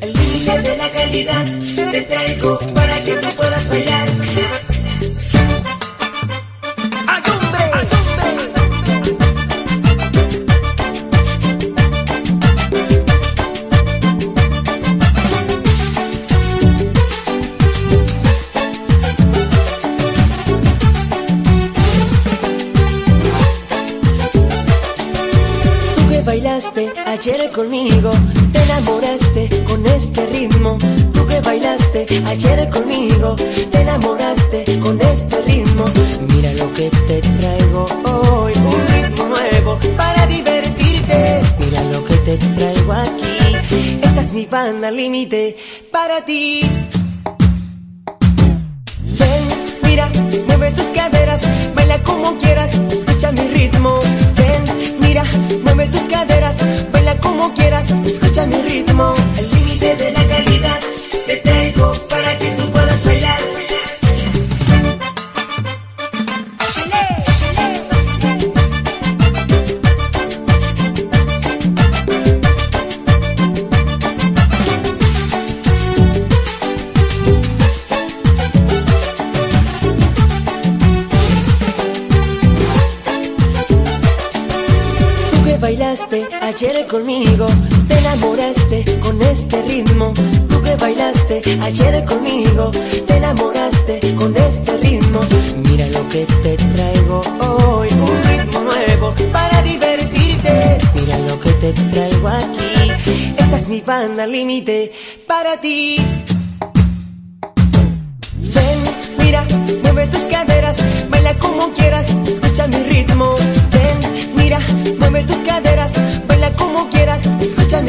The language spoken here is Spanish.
El límite de la calidad te traigo para que tú puedas bailar. ¡Ay, hombre! ¡Ay, hombre! Tú que bailaste ayer conmigo, te enamoraste con este ritmo. Tú que bailaste ayer conmigo, te enamoraste con este ritmo. Mira lo que te traigo hoy, un ritmo nuevo para divertirte. Mira lo que te traigo aquí, esta es mi banda límite para ti. Ven, mira, mueve tus caderas, baila como quieras, escucha mi ritmo. Ven, mira, mueve tus caderas, baila como quieras, escucha mi ritmo. El límite de la calidad te traigo para que tú puedas bailar. Bailaste ayer conmigo, te enamoraste con este ritmo. Tú que bailaste ayer conmigo, te enamoraste con este ritmo. Mira lo que te traigo hoy, un ritmo nuevo para divertirte. Mira lo que te traigo aquí, esta es mi banda límite para ti. Ven, mira, mueve tus caderas, baila como quieras, escucha mi ritmo. Ven, mira, mueve tus caderas, baila como quieras, escucha